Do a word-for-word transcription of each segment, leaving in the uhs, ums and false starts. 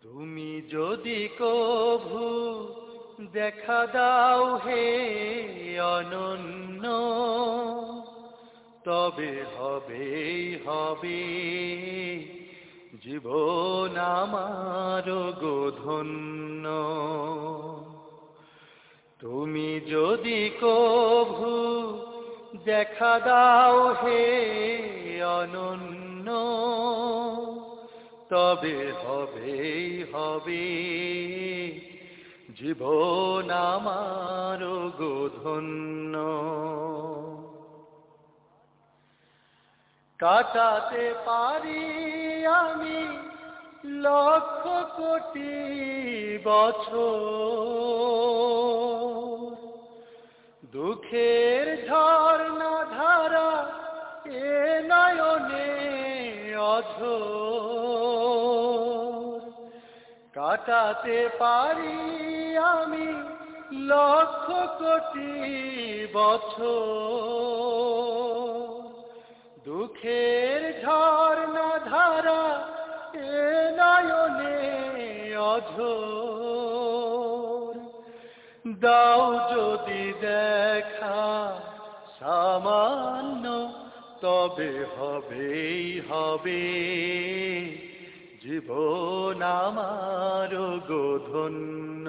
তুমি যদি কভু দেখা দাও হে অনন্য, তবে হবেই হবে জীবন আমার গো ধন্য। তুমি যদি কভু দেখা দাও হে অনন্য, তবে হবেই হবে জীবন আমার গো ধন্য। কাটাতে পারি আমি লক্ষ কোটি বছর, দুঃখের ঝর্ণা ধারা এ নয়নে অঝোর। কাটাতে পারি আমি লক্ষ কোটি বছর, দুঃখের ঝর্ণা ধারা এ নয়নে অঝোর। দাও যদি দেখা সামান্য, তবে হবেই হবে জীবন আমার গো ধন্য।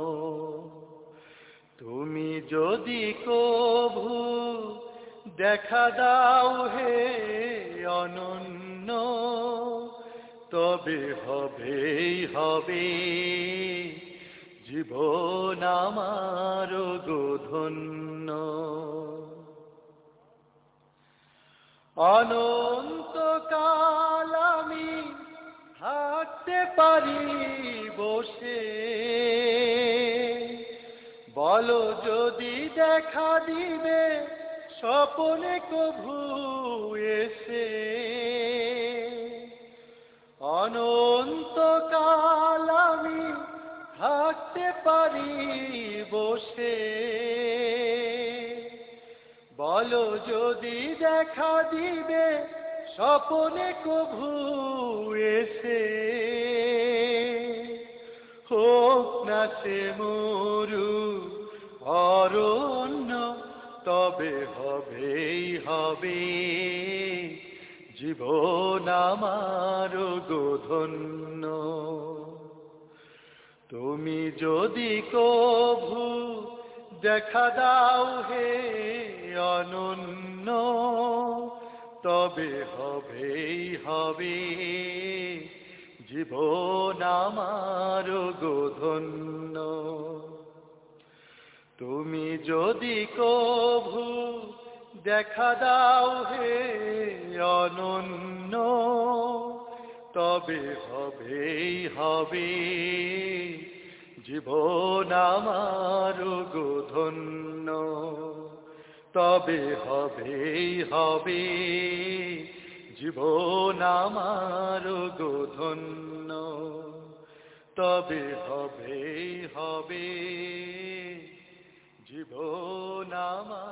তুমি যদি কভু দেখা দাও হে অনন্য, তবে হবেই হবে জীবন আমার গো ধন্য। অনন্তকাল আমি থাকতে পারি বসে, বলো যদি দেখা দিবে স্বপনে কভু এসে। অনন্তকাল আমি থাকতে পারি বসে, বলো যদি দেখা দিবে স্বপনে কভু এসে। হোক না সে মরু অরণ্য, তবে হবেই হবে জীবন আমার গো ধন্য। তুমি যদি কভু দেখা দাও হে অনন্য, তবে হবেই হবে জীবন আমার গো ধন্য। তুমি যদি কভু দেখা দাও হে অনন্য, তবে হবেই হবে জীবন আমার গো ধন্য। তবে হবেই হবে জীবন আমার গো ধন্য। তবে হবেই হবে জীবন আমার